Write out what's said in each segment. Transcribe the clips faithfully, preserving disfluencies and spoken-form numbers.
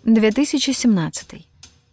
две тысячи семнадцатый.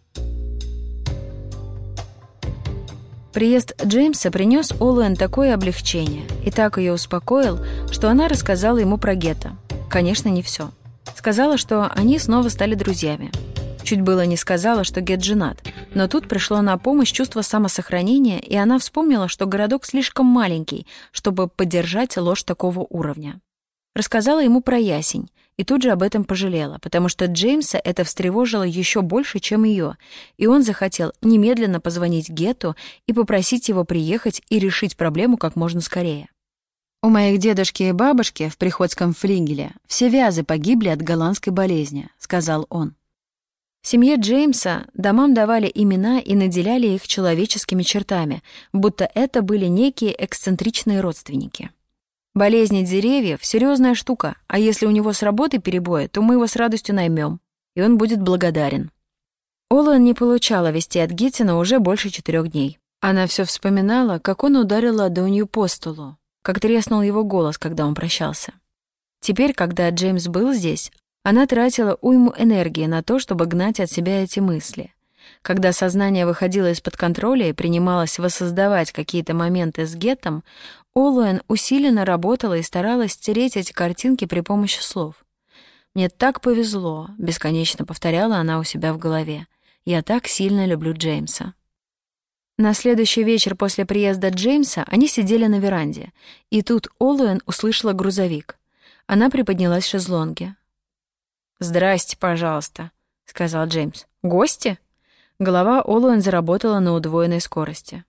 Приезд Джеймса принес Олуэн такое облегчение и так ее успокоил, что она рассказала ему про Гетто. Конечно, не все. Сказала, что они снова стали друзьями. Чуть было не сказала, что Гет женат, но тут пришло на помощь чувство самосохранения, и она вспомнила, что городок слишком маленький, чтобы поддержать ложь такого уровня. Рассказала ему про ясень, и тут же об этом пожалела, потому что Джеймса это встревожило еще больше, чем ее, и он захотел немедленно позвонить Гетту и попросить его приехать и решить проблему как можно скорее. «У моих дедушки и бабушки в приходском флигеле все вязы погибли от голландской болезни», — сказал он. В семье Джеймса домам давали имена и наделяли их человеческими чертами, будто это были некие эксцентричные родственники. Болезни деревьев — серьезная штука, а если у него с работы перебои, то мы его с радостью наймем, и он будет благодарен. Олуэн не получала вести от Геттина уже больше четырех дней. Она все вспоминала, как он ударил ладонью по столу, как треснул его голос, когда он прощался. Теперь, когда Джеймс был здесь, она тратила уйму энергии на то, чтобы гнать от себя эти мысли. Когда сознание выходило из-под контроля и принималось воссоздавать какие-то моменты с Геттом, Олуэн усиленно работала и старалась стереть эти картинки при помощи слов. «Мне так повезло», — бесконечно повторяла она у себя в голове. «Я так сильно люблю Джеймса». На следующий вечер после приезда Джеймса они сидели на веранде, и тут Олуэн услышала грузовик. Она приподнялась в шезлонге. «Здрасте, пожалуйста», — сказал Джеймс. «Гости?» Голова Олуэн заработала на удвоенной скорости.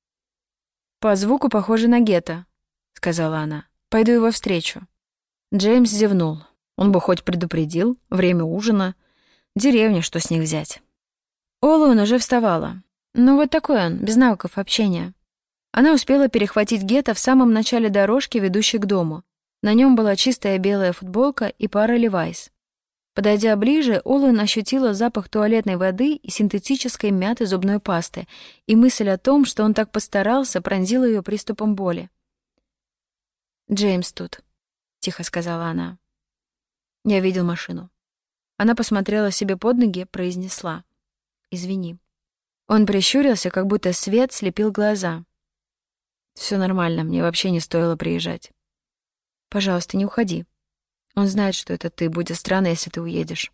«По звуку похоже на Гетто», — сказала она. «Пойду его встречу». Джеймс зевнул. Он бы хоть предупредил. Время ужина. Деревня, что с них взять. Олуэн уже вставала. Ну вот такой он, без навыков общения. Она успела перехватить Гетто в самом начале дорожки, ведущей к дому. На нем была чистая белая футболка и пара левайс. Подойдя ближе, Олуэн ощутила запах туалетной воды и синтетической мяты зубной пасты, и мысль о том, что он так постарался, пронзила ее приступом боли. «Джеймс тут», — тихо сказала она. «Я видел машину». Она посмотрела себе под ноги, произнесла: «Извини». Он прищурился, как будто свет слепил глаза. «Все нормально, мне вообще не стоило приезжать. Пожалуйста, не уходи. Он знает, что это ты. Будет странно, если ты уедешь».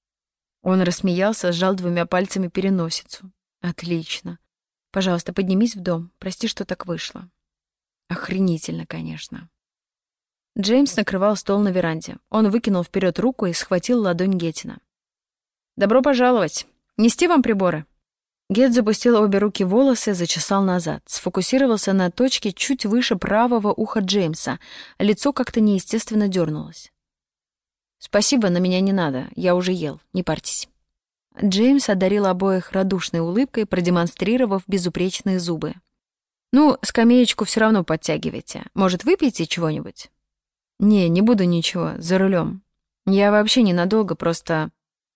Он рассмеялся, сжал двумя пальцами переносицу. «Отлично. Пожалуйста, поднимись в дом. Прости, что так вышло». Охренительно, конечно. Джеймс накрывал стол на веранде. Он выкинул вперед руку и схватил ладонь Геттина. «Добро пожаловать. Нести вам приборы?» Гетт запустил обе руки в волосы, зачесал назад, сфокусировался на точке чуть выше правого уха Джеймса. Лицо как-то неестественно дернулось. «Спасибо, на меня не надо. Я уже ел. Не парьтесь». Джеймс одарил обоих радушной улыбкой, продемонстрировав безупречные зубы. «Ну, скамеечку все равно подтягивайте. Может, выпьете чего-нибудь?» «Не, не буду ничего. За рулем. Я вообще ненадолго, просто...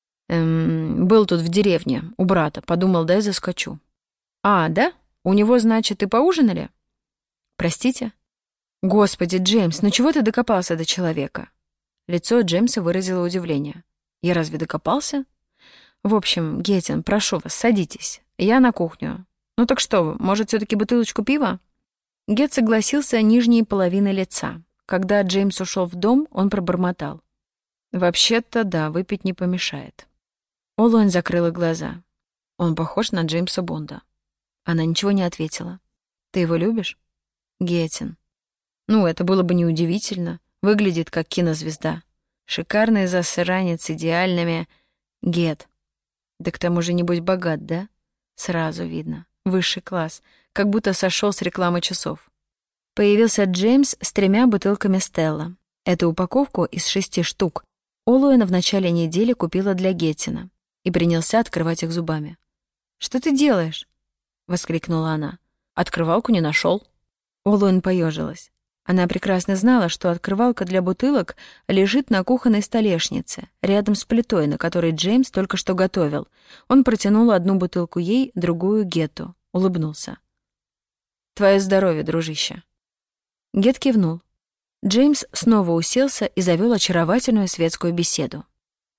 Эм, был тут в деревне, у брата. Подумал, дай заскочу». «А, да? У него, значит, и поужинали?» «Простите?» «Господи, Джеймс, ну чего ты докопался до человека?» Лицо Джеймса выразило удивление. «Я разве докопался?» «В общем, Геттин, прошу вас, садитесь. Я на кухню. Ну так что вы, может, все-таки бутылочку пива?» Гетт согласился нижней половиной лица. Когда Джеймс ушел в дом, он пробормотал: «Вообще-то, да, выпить не помешает». Олуэн закрыла глаза. «Он похож на Джеймса Бонда». Она ничего не ответила. «Ты его любишь?» «Геттин». «Ну, это было бы неудивительно. Выглядит как кинозвезда. Шикарный засранец с идеальными...» «Гетт. Да к тому же, небось, богат, да?» «Сразу видно. Высший класс. Как будто сошел с рекламы часов». Появился Джеймс с тремя бутылками Стелла. Эту упаковку из шести штук Олуэн в начале недели купила для Геттина и принялся открывать их зубами. «Что ты делаешь?» — воскликнула она. «Открывалку не нашел». Олуэн поежилась. Она прекрасно знала, что открывалка для бутылок лежит на кухонной столешнице, рядом с плитой, на которой Джеймс только что готовил. Он протянул одну бутылку ей, другую Гетту. Улыбнулся. «Твое здоровье, дружище». Гетт кивнул. Джеймс снова уселся и завел очаровательную светскую беседу.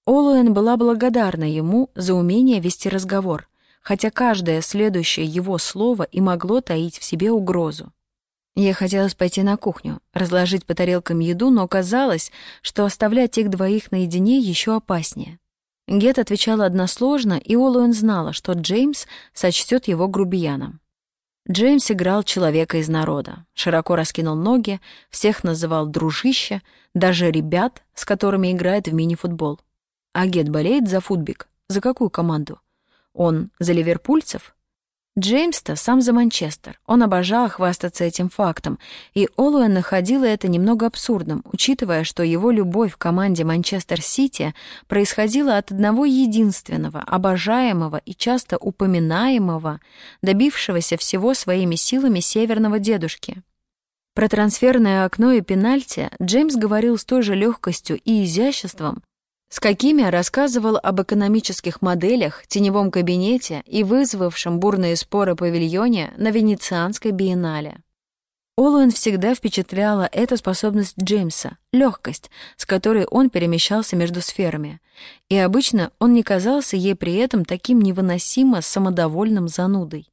Олуэн была благодарна ему за умение вести разговор, хотя каждое следующее его слово и могло таить в себе угрозу. Ей хотелось пойти на кухню, разложить по тарелкам еду, но казалось, что оставлять их двоих наедине еще опаснее. Гет отвечала односложно, и Олуэн знала, что Джеймс сочтет его грубияном. Джеймс играл человека из народа, широко раскинул ноги, всех называл дружище, даже ребят, с которыми играет в мини-футбол. А Гет болеет за футбик. За какую команду? Он за ливерпульцев? Джеймс-то сам за Манчестер. Он обожал хвастаться этим фактом, и Олуэн находила это немного абсурдным, учитывая, что его любовь к команде Манчестер-Сити происходила от одного единственного, обожаемого и часто упоминаемого, добившегося всего своими силами северного дедушки. Про трансферное окно и пенальти Джеймс говорил с той же легкостью и изяществом, с какими рассказывал об экономических моделях, теневом кабинете и вызвавшем бурные споры павильоне на Венецианской биеннале. Олуэн всегда впечатляла эта способность Джеймса, легкость, с которой он перемещался между сферами, и обычно он не казался ей при этом таким невыносимо самодовольным занудой.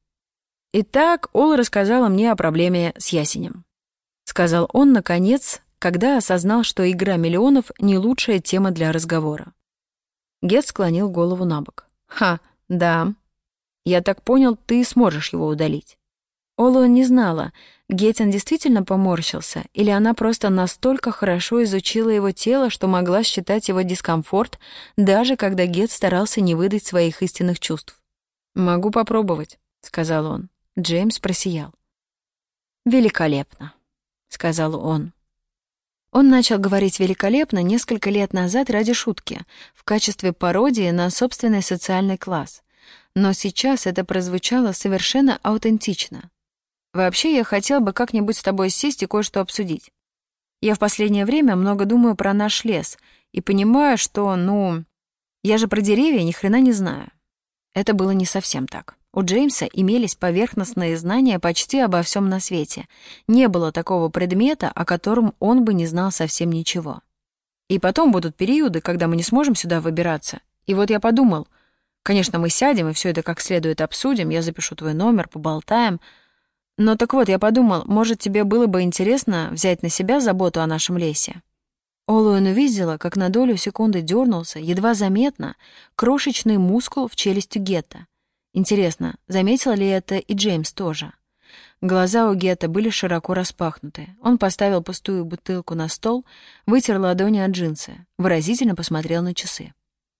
«Итак, Ол рассказала мне о проблеме с ясенем», — сказал он, наконец, когда осознал, что игра миллионов — не лучшая тема для разговора. Гет склонил голову на бок. «Ха, да. Я так понял, ты сможешь его удалить». Олуэн не знала, Геттин действительно поморщился, или она просто настолько хорошо изучила его тело, что могла считать его дискомфорт, даже когда Гет старался не выдать своих истинных чувств. «Могу попробовать», — сказал он. Джеймс просиял. «Великолепно», — сказал он. Он начал говорить великолепно несколько лет назад ради шутки, в качестве пародии на собственный социальный класс. Но сейчас это прозвучало совершенно аутентично. «Вообще, я хотел бы как-нибудь с тобой сесть и кое-что обсудить. Я в последнее время много думаю про наш лес и понимаю, что, ну, я же про деревья ни хрена не знаю». Это было не совсем так. У Джеймса имелись поверхностные знания почти обо всем на свете. Не было такого предмета, о котором он бы не знал совсем ничего. И потом будут периоды, когда мы не сможем сюда выбираться. И вот я подумал, конечно, мы сядем и все это как следует обсудим, я запишу твой номер, поболтаем. Но так вот, я подумал, может, тебе было бы интересно взять на себя заботу о нашем лесе. Олуэн увидела, как на долю секунды дернулся, едва заметно, крошечный мускул в челюсти Гетта. Интересно, заметил ли это и Джеймс тоже? Глаза у Гетта были широко распахнуты. Он поставил пустую бутылку на стол, вытер ладони от джинсы, выразительно посмотрел на часы.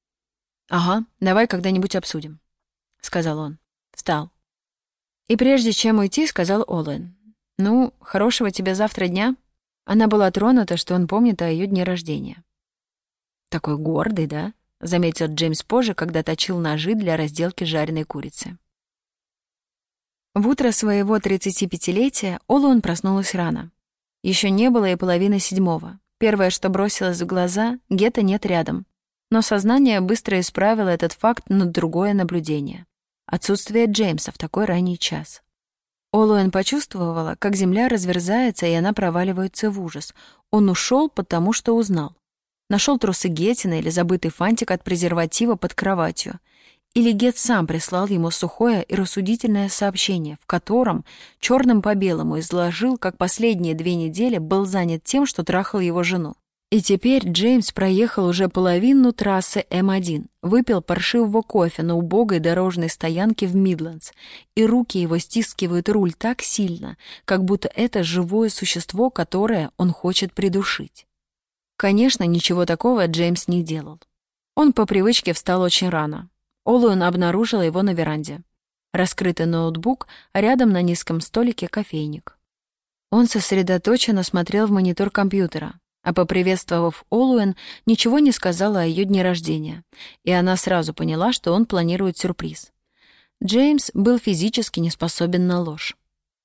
«Ага, давай когда-нибудь обсудим», — сказал он. Встал. И прежде чем уйти, сказал Олуэн: «Ну, хорошего тебе завтра дня». Она была тронута, что он помнит о ее дне рождения. «Такой гордый, да?» — заметил Джеймс позже, когда точил ножи для разделки жареной курицы. В утро своего тридцатипятилетия Олуэн проснулась рано. Еще не было и половины седьмого. Первое, что бросилось в глаза — Гетта нет рядом. Но сознание быстро исправило этот факт на другое наблюдение — отсутствие Джеймса в такой ранний час. Олуэн почувствовала, как земля разверзается, и она проваливается в ужас. Он ушел, потому что узнал. Нашел трусы Геттина или забытый фантик от презерватива под кроватью. Или Гетт сам прислал ему сухое и рассудительное сообщение, в котором черным по белому изложил, как последние две недели был занят тем, что трахал его жену. И теперь Джеймс проехал уже половину трассы эм один, выпил паршивого кофе на убогой дорожной стоянке в Мидлендс, и руки его стискивают руль так сильно, как будто это живое существо, которое он хочет придушить. Конечно, ничего такого Джеймс не делал. Он по привычке встал очень рано. Олуэн обнаружила его на веранде. Раскрытый ноутбук, а рядом на низком столике кофейник. Он сосредоточенно смотрел в монитор компьютера, а поприветствовав Олуэн, ничего не сказала о ее дне рождения, и она сразу поняла, что он планирует сюрприз. Джеймс был физически не способен на ложь.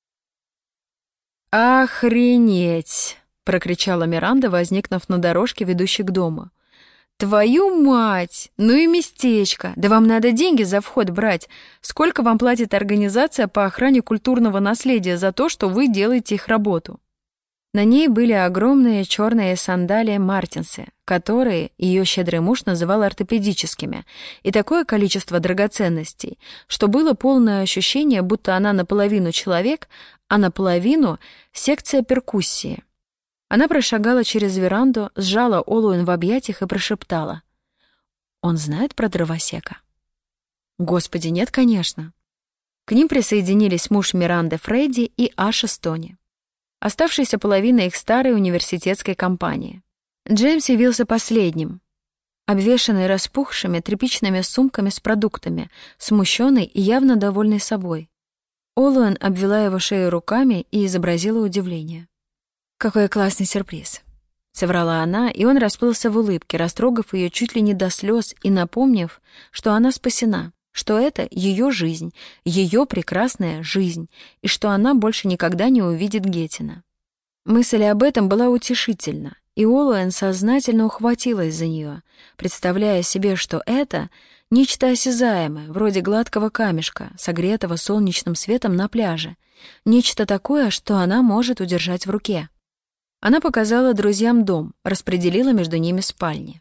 «Охренеть!» — прокричала Миранда, возникнув на дорожке, ведущей к дому. «Твою мать! Ну и местечко! Да вам надо деньги за вход брать! Сколько вам платит организация по охране культурного наследия за то, что вы делаете их работу?» На ней были огромные черные сандалии мартинсы, которые ее щедрый муж называл ортопедическими, и такое количество драгоценностей, что было полное ощущение, будто она наполовину человек, а наполовину секция перкуссии. Она прошагала через веранду, сжала Олуэн в объятиях и прошептала: «Он знает про дровосека?» «Господи, нет, конечно». К ним присоединились муж Миранды Фредди и Аша Стони, оставшаяся половина их старой университетской компании. Джеймс явился последним, обвешанный распухшими тряпичными сумками с продуктами, смущенный и явно довольный собой. Олуэн обвела его шею руками и изобразила удивление. «Какой классный сюрприз!» — соврала она, и он расплылся в улыбке, растрогав ее чуть ли не до слез и напомнив, что она спасена, что это ее жизнь, ее прекрасная жизнь, и что она больше никогда не увидит Геттина. Мысль об этом была утешительна, и Олуэн сознательно ухватилась за нее, представляя себе, что это нечто осязаемое, вроде гладкого камешка, согретого солнечным светом на пляже, нечто такое, что она может удержать в руке. Она показала друзьям дом, распределила между ними спальни.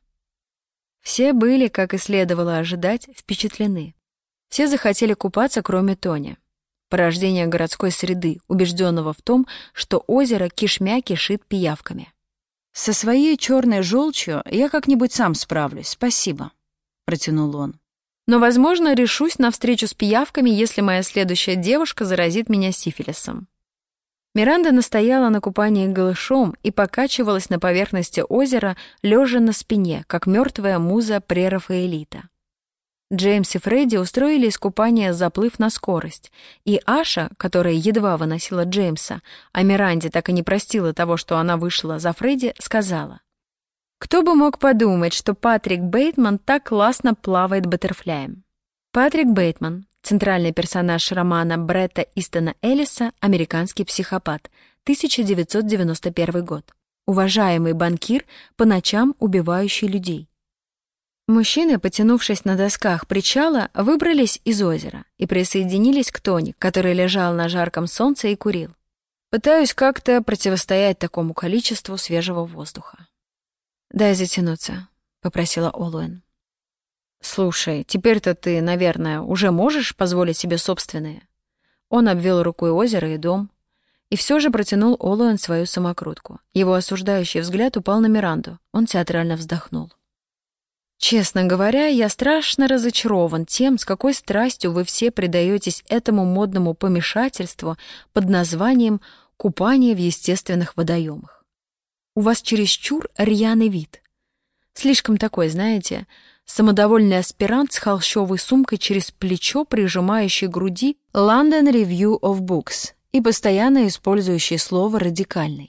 Все были, как и следовало ожидать, впечатлены. Все захотели купаться, кроме Тони, порождения городской среды, убежденного в том, что озеро кишмя кишит пиявками. «Со своей черной желчью я как-нибудь сам справлюсь, спасибо», — протянул он. «Но, возможно, решусь на встречу с пиявками, если моя следующая девушка заразит меня сифилисом». Миранда настояла на купании голышом и покачивалась на поверхности озера, лежа на спине, как мертвая муза прерафаэлита. Джеймс и Фредди устроили искупание, заплыв на скорость, и Аша, которая едва выносила Джеймса, а Миранде так и не простила того, что она вышла за Фредди, сказала: «Кто бы мог подумать, что Патрик Бейтман так классно плавает баттерфляем». Патрик Бейтман — центральный персонаж романа Бретта Истона Эллиса «Американский психопат», тысяча девятьсот девяносто первый год. Уважаемый банкир, по ночам убивающий людей. Мужчины, потянувшись на досках причала, выбрались из озера и присоединились к Тони, который лежал на жарком солнце и курил. «Пытаюсь как-то противостоять такому количеству свежего воздуха». «Дай затянуться», — попросила Олуэн. «Слушай, теперь-то ты, наверное, уже можешь позволить себе собственное?» Он обвел рукой озеро и дом, и все же протянул Олуэн свою самокрутку. Его осуждающий взгляд упал на Миранду. Он театрально вздохнул. «Честно говоря, я страшно разочарован тем, с какой страстью вы все предаетесь этому модному помешательству под названием «купание в естественных водоемах». У вас чересчур рьяный вид. Слишком такой, знаете, самодовольный аспирант с холщовой сумкой через плечо, прижимающий к груди London Review of Books и постоянно использующий слово «радикальный».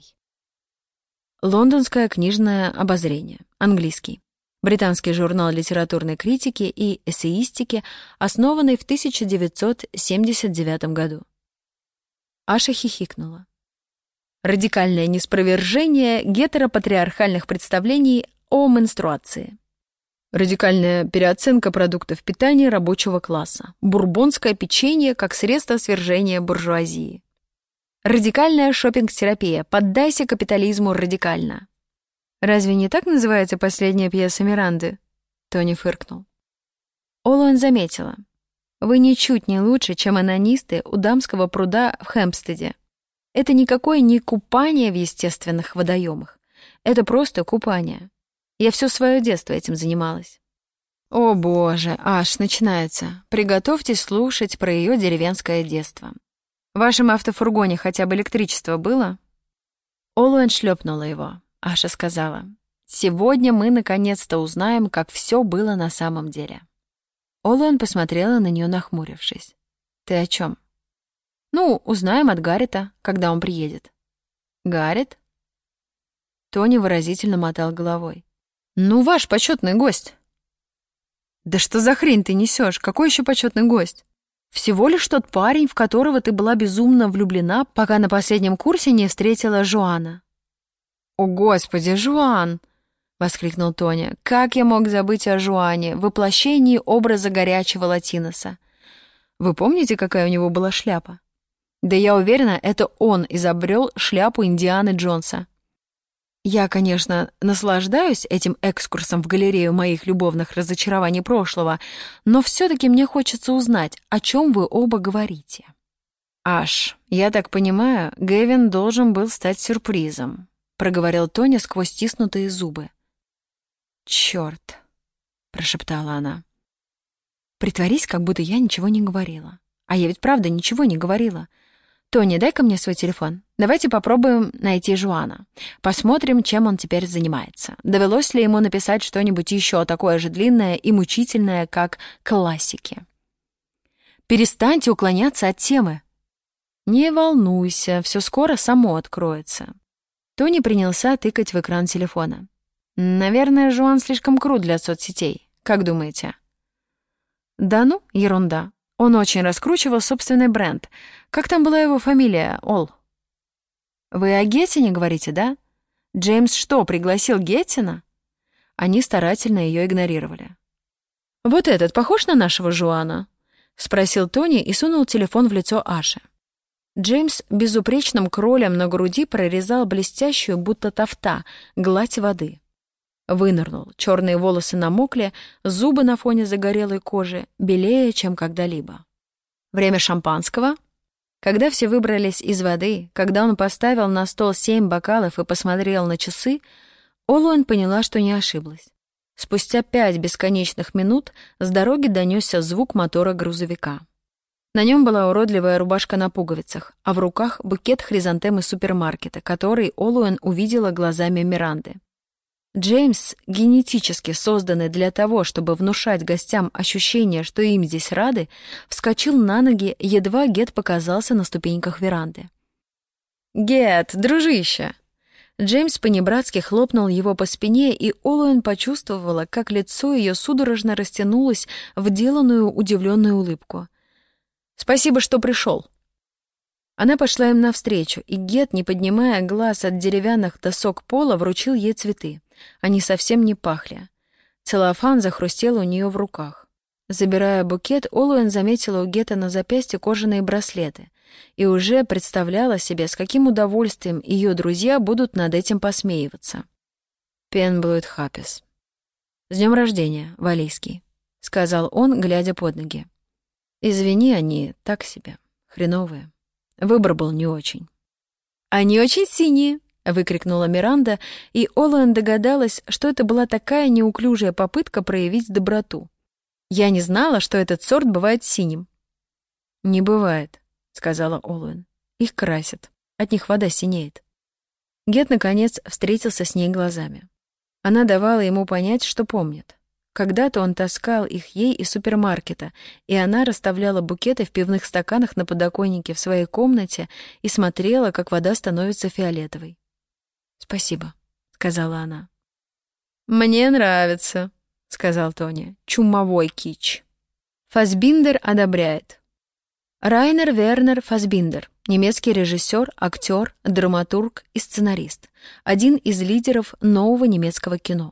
Лондонское книжное обозрение, английский. Британский журнал литературной критики и эссеистики, основанный в тысяча девятьсот семьдесят девятом году. Аша хихикнула. Радикальное неспровержение гетеропатриархальных представлений о менструации. Радикальная переоценка продуктов питания рабочего класса. Бурбонское печенье как средство свержения буржуазии. Радикальная шопинг-терапия. Поддайся капитализму радикально. «Разве не так называется последняя пьеса Миранды?» Тони фыркнул. Олуэн заметила. «Вы ничуть не лучше, чем анонисты у дамского пруда в Хэмпстеде. Это никакое не купание в естественных водоемах. Это просто купание. Я все свое детство этим занималась». «О боже, аж начинается. Приготовьтесь слушать про ее деревенское детство. В вашем автофургоне хотя бы электричество было?» Олуэн шлепнула его. Аша сказала: «Сегодня мы наконец-то узнаем, как все было на самом деле». Олуэн посмотрела на нее, нахмурившись. «Ты о чем?» «Ну, узнаем от Гаррета, когда он приедет». «Гаррет?» Тони выразительно мотал головой. «Ну, ваш почетный гость». «Да что за хрень ты несешь? Какой еще почетный гость? Всего лишь тот парень, в которого ты была безумно влюблена, пока на последнем курсе не встретила Жуана». «О, Господи, Жуан!» — воскликнул Тони. «Как я мог забыть о Жуане, воплощении образа горячего латиноса? Вы помните, какая у него была шляпа?» Да я уверена, это он изобрел шляпу Индианы Джонса. Я, конечно, наслаждаюсь этим экскурсом в галерею моих любовных разочарований прошлого, но все-таки мне хочется узнать, о чем вы оба говорите. Аш, я так понимаю, Гэвин должен был стать сюрпризом, проговорил Тони сквозь стиснутые зубы. Черт, прошептала она. Притворись, как будто я ничего не говорила. А я ведь правда ничего не говорила. Тони, дай-ка мне свой телефон. Давайте попробуем найти Жуана. Посмотрим, чем он теперь занимается. Довелось ли ему написать что-нибудь еще такое же длинное и мучительное, как классики. Перестаньте уклоняться от темы. Не волнуйся, все скоро само откроется. Тони принялся тыкать в экран телефона. Наверное, Жуан слишком крут для соцсетей. Как думаете? Да ну, ерунда. Он очень раскручивал собственный бренд. Как там была его фамилия, Ол? Вы о Геттине говорите, да? Джеймс что, пригласил Геттина? Они старательно ее игнорировали. «Вот этот похож на нашего Жуана?» — спросил Тони и сунул телефон в лицо Аши. Джеймс безупречным кролем на груди прорезал блестящую, будто тафта, гладь воды. Вынырнул, черные волосы намокли, зубы на фоне загорелой кожи белее, чем когда-либо. Время шампанского? Когда все выбрались из воды, когда он поставил на стол семь бокалов и посмотрел на часы, Олуэн поняла, что не ошиблась. Спустя пять бесконечных минут с дороги донесся звук мотора грузовика. На нем была уродливая рубашка на пуговицах, а в руках букет хризантем из супермаркета, который Олуэн увидела глазами Миранды. Джеймс, генетически созданный для того, чтобы внушать гостям ощущение, что им здесь рады, вскочил на ноги, едва Гет показался на ступеньках веранды. «Гет, дружище!» Джеймс понебратски хлопнул его по спине, и Олуэн почувствовала, как лицо ее судорожно растянулось в деланную удивленную улыбку. «Спасибо, что пришел». Она пошла им навстречу, и Гет, не поднимая глаз от деревянных досок пола, вручил ей цветы. Они совсем не пахли. Целлофан захрустел у нее в руках. Забирая букет, Олуэн заметила у Гета на запястье кожаные браслеты и уже представляла себе, с каким удовольствием ее друзья будут над этим посмеиваться. Пенблуд Хапис. «С днем рождения, Валийский», — сказал он, глядя под ноги. «Извини, они так себе, хреновые. Выбор был не очень». «Они очень синие!» — выкрикнула Миранда, и Олуэн догадалась, что это была такая неуклюжая попытка проявить доброту. «Я не знала, что этот сорт бывает синим». «Не бывает», — сказала Олуэн. «Их красят. От них вода синеет». Гет, наконец, встретился с ней глазами. Она давала ему понять, что помнит. Когда-то он таскал их ей из супермаркета, и она расставляла букеты в пивных стаканах на подоконнике в своей комнате и смотрела, как вода становится фиолетовой. «Спасибо», — сказала она. «Мне нравится», — сказал Тони. «Чумовой кич». Фассбиндер одобряет. Райнер Вернер Фассбиндер, немецкий режиссер, актер, драматург и сценарист, один из лидеров нового немецкого кино.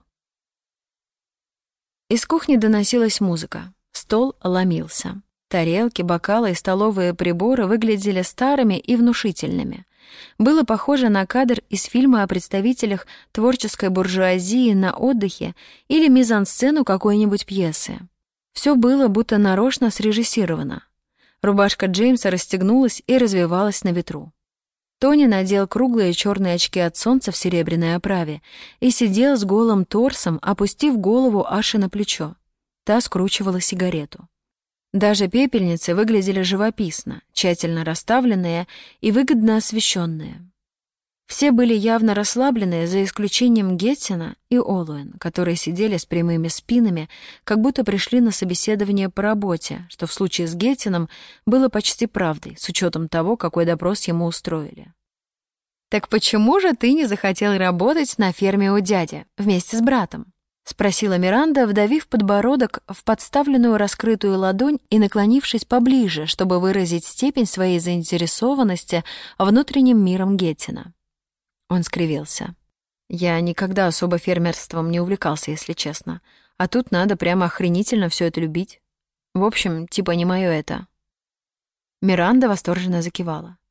Из кухни доносилась музыка. Стол ломился. Тарелки, бокалы и столовые приборы выглядели старыми и внушительными. Было похоже на кадр из фильма о представителях творческой буржуазии на отдыхе или мизансцену какой-нибудь пьесы. Все было будто нарочно срежиссировано. Рубашка Джеймса расстегнулась и развивалась на ветру. Тони надел круглые черные очки от солнца в серебряной оправе и сидел с голым торсом, опустив голову Аши на плечо. Та скручивала сигарету. Даже пепельницы выглядели живописно, тщательно расставленные и выгодно освещенные. Все были явно расслабленные, за исключением Геттина и Олуэн, которые сидели с прямыми спинами, как будто пришли на собеседование по работе, что в случае с Геттином было почти правдой, с учетом того, какой допрос ему устроили. «Так почему же ты не захотел работать на ферме у дяди вместе с братом?» — спросила Миранда, вдавив подбородок в подставленную раскрытую ладонь и наклонившись поближе, чтобы выразить степень своей заинтересованности внутренним миром Геттина. Он скривился. «Я никогда особо фермерством не увлекался, если честно. А тут надо прямо охренительно все это любить. В общем, типа не моё это». Миранда восторженно закивала.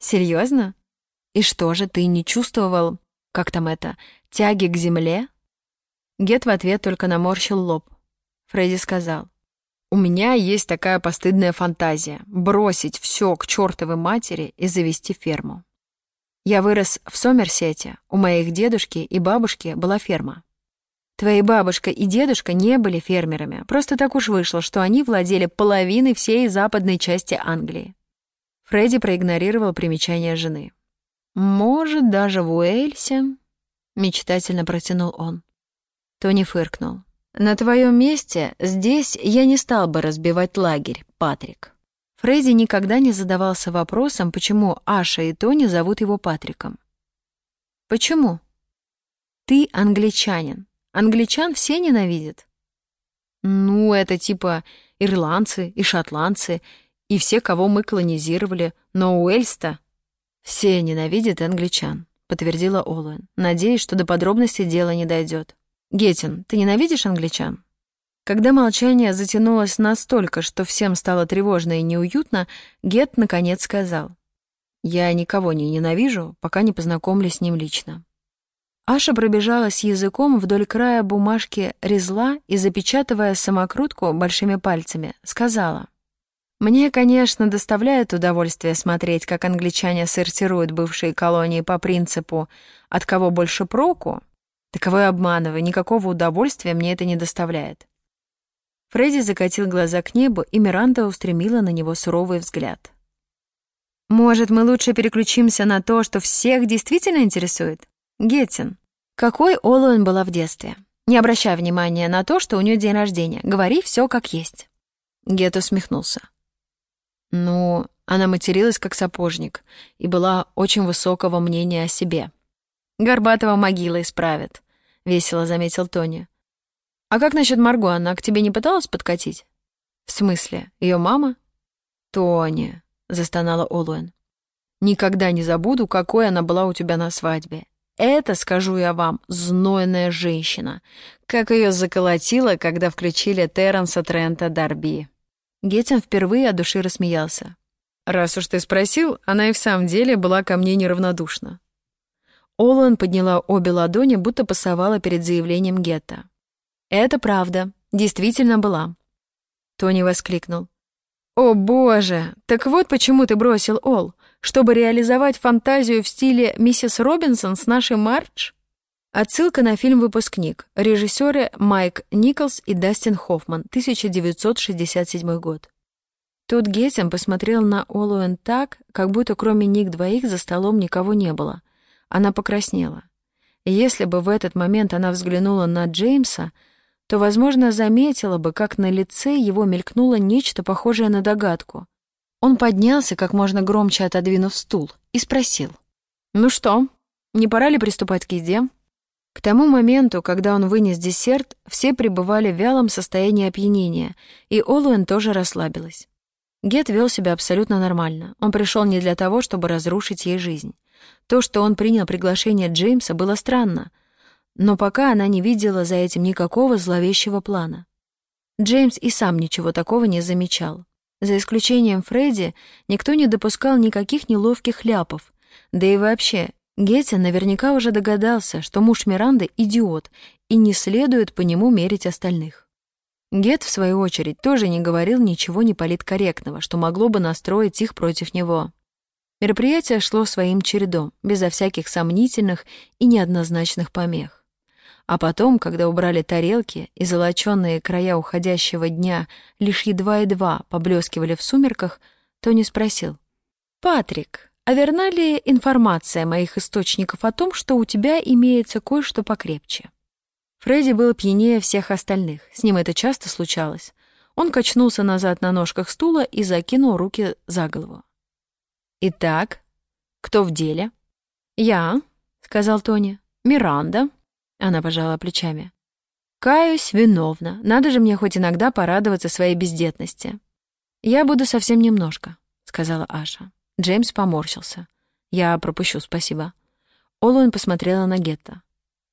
Серьезно? И что же, ты не чувствовал, как там это, тяги к земле? Гет в ответ только наморщил лоб. Фредди сказал: «У меня есть такая постыдная фантазия — бросить все к чертовой матери и завести ферму. Я вырос в Сомерсете, у моих дедушки и бабушки была ферма. Твои бабушка и дедушка не были фермерами, просто так уж вышло, что они владели половиной всей западной части Англии». Фредди проигнорировал примечание жены. «Может, даже в Уэльсе?» — мечтательно протянул он. Тони фыркнул. «На твоем месте здесь я не стал бы разбивать лагерь, Патрик». Фредди никогда не задавался вопросом, почему Аша и Тони зовут его Патриком. «Почему?» «Ты англичанин. Англичан все ненавидят». «Ну, это типа ирландцы и шотландцы, и все, кого мы колонизировали, но Уэльс-то...» «Все ненавидят англичан», — подтвердила Олуэн, надеясь, что до подробностей дело не дойдет. «Геттин, ты ненавидишь англичан?» Когда молчание затянулось настолько, что всем стало тревожно и неуютно, Гетт наконец сказал: «Я никого не ненавижу, пока не познакомлюсь с ним лично». Аша пробежалась языком вдоль края бумажки резла и, запечатывая самокрутку большими пальцами, сказала: «Мне, конечно, доставляет удовольствие смотреть, как англичане сортируют бывшие колонии по принципу «от кого больше проку?». Таковой обманывай, никакого удовольствия мне это не доставляет». Фредди закатил глаза к небу, и Миранда устремила на него суровый взгляд. «Может, мы лучше переключимся на то, что всех действительно интересует? Геттин, какой Олуэн была в детстве? Не обращай внимания на то, что у нее день рождения. Говори все как есть». Гетт усмехнулся. «Ну, она материлась как сапожник и была очень высокого мнения о себе». «Горбатого могила исправит», — весело заметил Тони. «А как насчет Марго? Она к тебе не пыталась подкатить?» «В смысле? Ее мама?» «Тони», — застонала Олуэн. «Никогда не забуду, какой она была у тебя на свадьбе. Это, скажу я вам, знойная женщина. Как ее заколотило, когда включили Терренса Трента Дарби». Геттин впервые от души рассмеялся. «Раз уж ты спросил, она и в самом деле была ко мне неравнодушна». Олуэн подняла обе ладони, будто пасовала перед заявлением Гетта. «Это правда, действительно была». Тони воскликнул: «О боже, так вот почему ты бросил Ол, чтобы реализовать фантазию в стиле «Миссис Робинсон» с нашей Мардж?» Отсылка на фильм «Выпускник», режиссеры Майк Николс и Дастин Хоффман, тысяча девятьсот шестьдесят седьмой год. Тут Геттин посмотрел на Олуэн так, как будто кроме них двоих за столом никого не было. Она покраснела. Если бы в этот момент она взглянула на Джеймса, то, возможно, заметила бы, как на лице его мелькнуло нечто похожее на догадку. Он поднялся, как можно громче отодвинув стул, и спросил: «Ну что, не пора ли приступать к еде?» К тому моменту, когда он вынес десерт, все пребывали в вялом состоянии опьянения, и Олуэн тоже расслабилась. Гетт вел себя абсолютно нормально. Он пришел не для того, чтобы разрушить ей жизнь. То, что он принял приглашение Джеймса, было странно, но пока она не видела за этим никакого зловещего плана. Джеймс и сам ничего такого не замечал. За исключением Фредди, никто не допускал никаких неловких ляпов. Да и вообще, Геттин наверняка уже догадался, что муж Миранды — идиот, и не следует по нему мерить остальных. Гетт, в свою очередь, тоже не говорил ничего неполиткорректного, что могло бы настроить их против него. Мероприятие шло своим чередом, безо всяких сомнительных и неоднозначных помех. А потом, когда убрали тарелки и золочёные края уходящего дня лишь едва-едва поблескивали в сумерках, Тони спросил: «Патрик, а верна ли информация моих источников о том, что у тебя имеется кое-что покрепче?» Фредди был пьянее всех остальных, с ним это часто случалось. Он качнулся назад на ножках стула и закинул руки за голову. «Итак, кто в деле?» «Я», — сказал Тони. «Миранда», — она пожала плечами. «Каюсь, виновна. Надо же мне хоть иногда порадоваться своей бездетности». «Я буду совсем немножко», — сказала Аша. Джеймс поморщился. «Я пропущу, спасибо». Олуэн посмотрела на Гетта.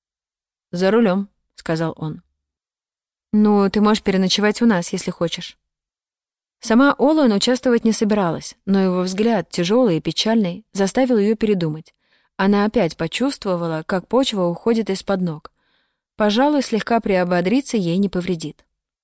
«За рулем», — сказал он. «Ну, ты можешь переночевать у нас, если хочешь». Сама Олуэн участвовать не собиралась, но его взгляд, тяжелый и печальный, заставил ее передумать. Она опять почувствовала, как почва уходит из-под ног. Пожалуй, слегка приободриться ей не повредит.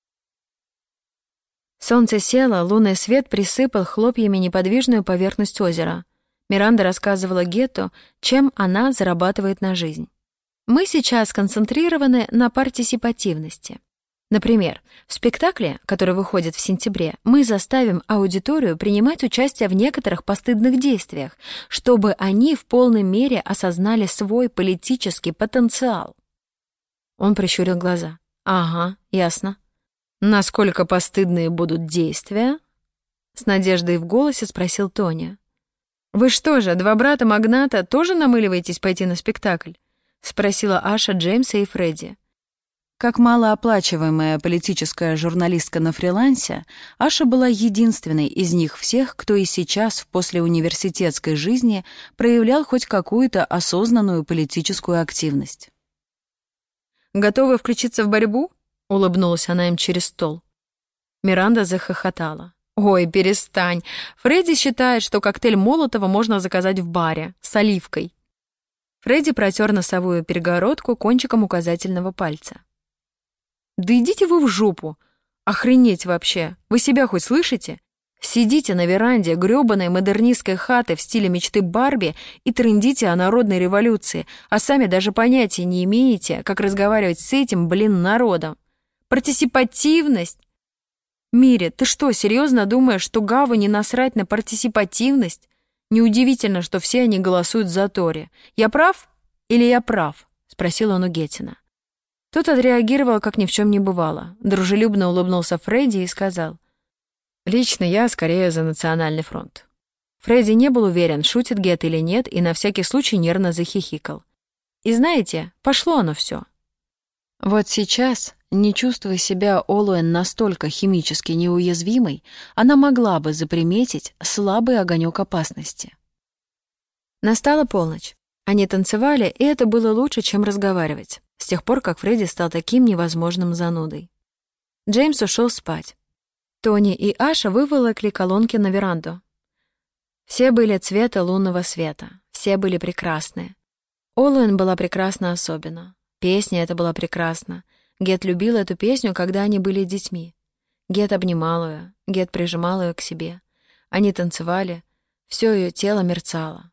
Солнце село, лунный свет присыпал хлопьями неподвижную поверхность озера. Миранда рассказывала Гетту, чем она зарабатывает на жизнь. Мы сейчас сконцентрированы на партисипативности. Например, в спектакле, который выходит в сентябре, мы заставим аудиторию принимать участие в некоторых постыдных действиях, чтобы они в полной мере осознали свой политический потенциал. Он прищурил глаза. «Ага, ясно. Насколько постыдные будут действия?» С надеждой в голосе спросил Тони. «Вы что же, два брата-магната, тоже намыливаетесь пойти на спектакль?» Спросила Аша Джеймса и Фредди. Как малооплачиваемая политическая журналистка на фрилансе, Аша была единственной из них всех, кто и сейчас в послеуниверситетской жизни проявлял хоть какую-то осознанную политическую активность. «Готовы включиться в борьбу?» — улыбнулась она им через стол. Миранда захохотала. «Ой, перестань. Фредди считает, что коктейль Молотова можно заказать в баре с оливкой». Фредди протер носовую перегородку кончиком указательного пальца. «Да идите вы в жопу! Охренеть вообще! Вы себя хоть слышите? Сидите на веранде грёбаной модернистской хаты в стиле мечты Барби и трындите о народной революции, а сами даже понятия не имеете, как разговаривать с этим, блин, народом. Партисипативность? Мире, ты что, серьезно думаешь, что Гаву не насрать на партисипативность? Неудивительно, что все они голосуют за Тори. Я прав или я прав?» — спросил он у Геттина. Тот отреагировал, как ни в чем не бывало. Дружелюбно улыбнулся Фредди и сказал: «Лично я скорее за Национальный фронт». Фредди не был уверен, шутит Гетт или нет, и на всякий случай нервно захихикал. И знаете, пошло оно все. Вот сейчас, не чувствуя себя Олуэн настолько химически неуязвимой, она могла бы заприметить слабый огонек опасности. Настала полночь. Они танцевали, и это было лучше, чем разговаривать, с тех пор, как Фредди стал таким невозможным занудой. Джеймс ушел спать. Тони и Аша выволокли колонки на веранду. Все были цвета лунного света, все были прекрасные. Олуэн была прекрасна особенно. Песня эта была прекрасна. Гетт любил эту песню, когда они были детьми. Гетт обнимал ее, Гетт прижимал ее к себе. Они танцевали, все ее тело мерцало.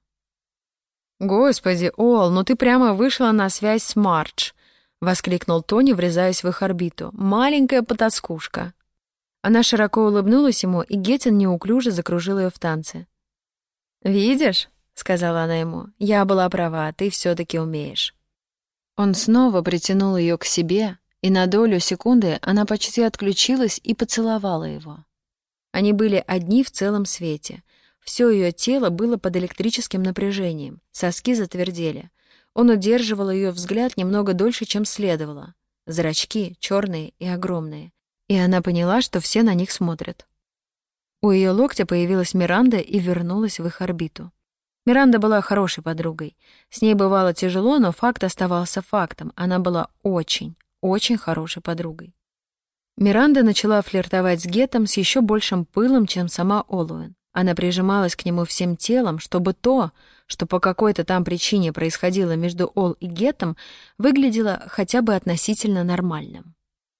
«Господи, Ол, ну ты прямо вышла на связь с Мардж!» — воскликнул Тони, врезаясь в их орбиту. «Маленькая потаскушка!» Она широко улыбнулась ему, и Геттин неуклюже закружил ее в танце. «Видишь?» — сказала она ему. «Я была права, ты все-таки умеешь». Он снова притянул ее к себе, и на долю секунды она почти отключилась и поцеловала его. Они были одни в целом свете. Все ее тело было под электрическим напряжением, соски затвердели. Он удерживал ее взгляд немного дольше, чем следовало. Зрачки черные и огромные. И она поняла, что все на них смотрят. У ее локтя появилась Миранда и вернулась в их орбиту. Миранда была хорошей подругой. С ней бывало тяжело, но факт оставался фактом. Она была очень, очень хорошей подругой. Миранда начала флиртовать с Геттом с еще большим пылом, чем сама Олуэн. Она прижималась к нему всем телом, чтобы то, что по какой-то там причине происходило между Ол и Геттом, выглядело хотя бы относительно нормальным.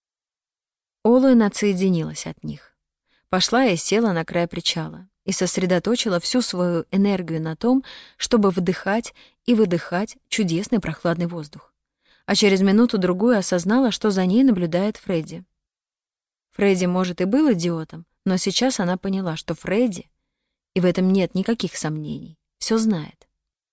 Олуэн отсоединилась от них. Пошла и села на край причала и сосредоточила всю свою энергию на том, чтобы вдыхать и выдыхать чудесный прохладный воздух. А через минуту-другую осознала, что за ней наблюдает Фредди. Фредди, может, и был идиотом, но сейчас она поняла, что Фредди, и в этом нет никаких сомнений, все знает.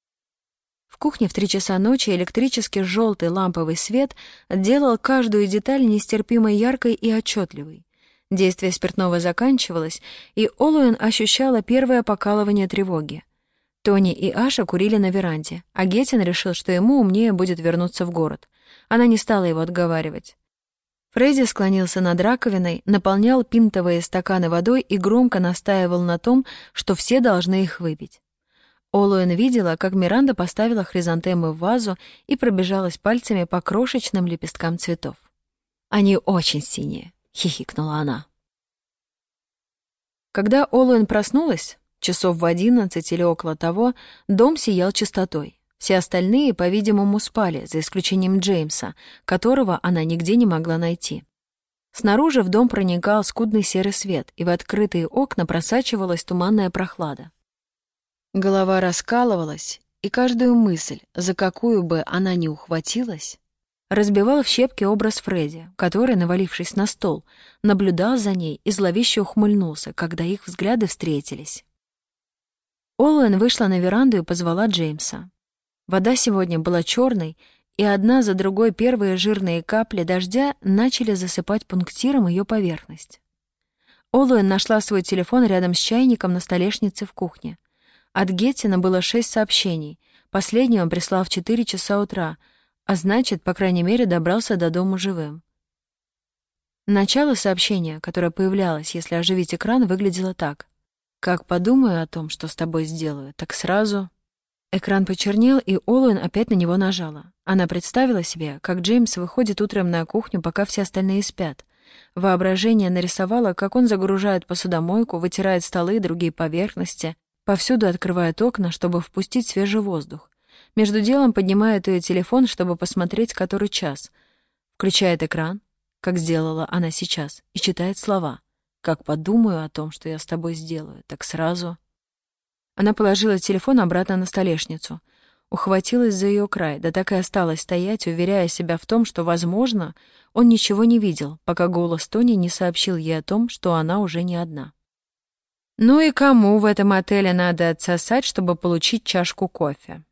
В кухне в три часа ночи электрический желтый ламповый свет делал каждую деталь нестерпимо яркой и отчетливой. Действие спиртного заканчивалось, и Олуэн ощущала первое покалывание тревоги. Тони и Аша курили на веранде, а Геттин решил, что ему умнее будет вернуться в город. Она не стала его отговаривать. Фредди склонился над раковиной, наполнял пинтовые стаканы водой и громко настаивал на том, что все должны их выпить. Олуэн видела, как Миранда поставила хризантемы в вазу и пробежалась пальцами по крошечным лепесткам цветов. «Они очень синие», — хихикнула она. Когда Олуэн проснулась, часов в одиннадцать или около того, дом сиял чистотой. Все остальные, по-видимому, спали, за исключением Джеймса, которого она нигде не могла найти. Снаружи в дом проникал скудный серый свет, и в открытые окна просачивалась туманная прохлада. Голова раскалывалась, и каждую мысль, за какую бы она ни ухватилась, разбивал в щепки образ Фредди, который, навалившись на стол, наблюдал за ней и зловеще ухмыльнулся, когда их взгляды встретились. Олуэн вышла на веранду и позвала Джеймса. Вода сегодня была черной, и одна за другой первые жирные капли дождя начали засыпать пунктиром ее поверхность. Олуэн нашла свой телефон рядом с чайником на столешнице в кухне. От Геттина было шесть сообщений. Последний он прислал в четыре часа утра, а значит, по крайней мере, добрался до дома живым. Начало сообщения, которое появлялось, если оживить экран, выглядело так. «Как подумаю о том, что с тобой сделаю, так сразу...» Экран почернел, и Олуэн опять на него нажала. Она представила себе, как Джеймс выходит утром на кухню, пока все остальные спят. Воображение нарисовало, как он загружает посудомойку, вытирает столы и другие поверхности, повсюду открывает окна, чтобы впустить свежий воздух. Между делом поднимает ее телефон, чтобы посмотреть, который час. Включает экран, как сделала она сейчас, и читает слова. «Как подумаю о том, что я с тобой сделаю, так сразу...» Она положила телефон обратно на столешницу, ухватилась за ее край, да так и осталась стоять, уверяя себя в том, что, возможно, он ничего не видел, пока голос Тони не сообщил ей о том, что она уже не одна. Ну и кому в этом отеле надо отсосать, чтобы получить чашку кофе?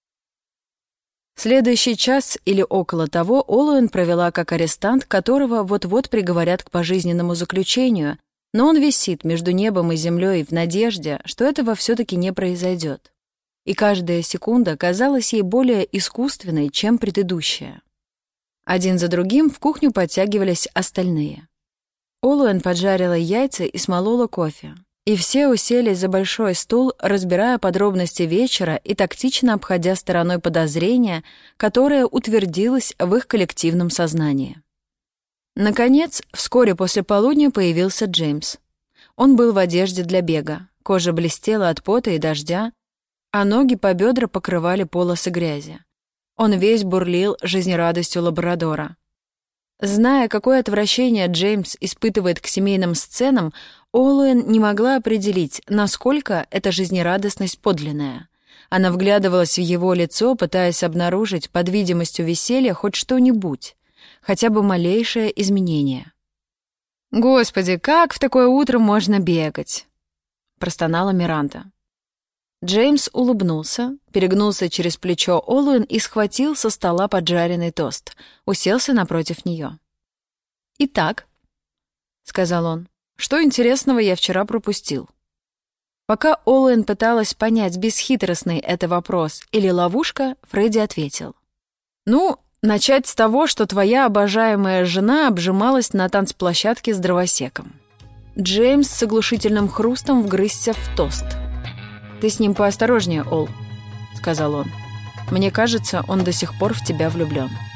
Следующий час или около того Олуэн провела как арестант, которого вот-вот приговорят к пожизненному заключению, но он висит между небом и землей в надежде, что этого все-таки не произойдет. И каждая секунда казалась ей более искусственной, чем предыдущая. Один за другим в кухню подтягивались остальные. Олуэн поджарила яйца и смолола кофе. И все уселись за большой стол, разбирая подробности вечера и тактично обходя стороной подозрения, которое утвердилось в их коллективном сознании. Наконец, вскоре после полудня появился Джеймс. Он был в одежде для бега, кожа блестела от пота и дождя, а ноги по бедра покрывали полосы грязи. Он весь бурлил жизнерадостью лабрадора. Зная, какое отвращение Джеймс испытывает к семейным сценам, Олуэн не могла определить, насколько эта жизнерадостность подлинная. Она вглядывалась в его лицо, пытаясь обнаружить под видимостью веселья хоть что-нибудь, хотя бы малейшее изменение. «Господи, как в такое утро можно бегать?» — простонала Миранда. Джеймс улыбнулся, перегнулся через плечо Олуэн и схватил со стола поджаренный тост, уселся напротив нее. «Итак», — сказал он, — «что интересного я вчера пропустил?» Пока Олуэн пыталась понять, бесхитростный это вопрос или ловушка, Фредди ответил. «Ну, начать с того, что твоя обожаемая жена обжималась на танцплощадке с дровосеком». Джеймс с оглушительным хрустом вгрызся в тост. «Ты с ним поосторожнее, Ол», — сказал он. «Мне кажется, он до сих пор в тебя влюблен».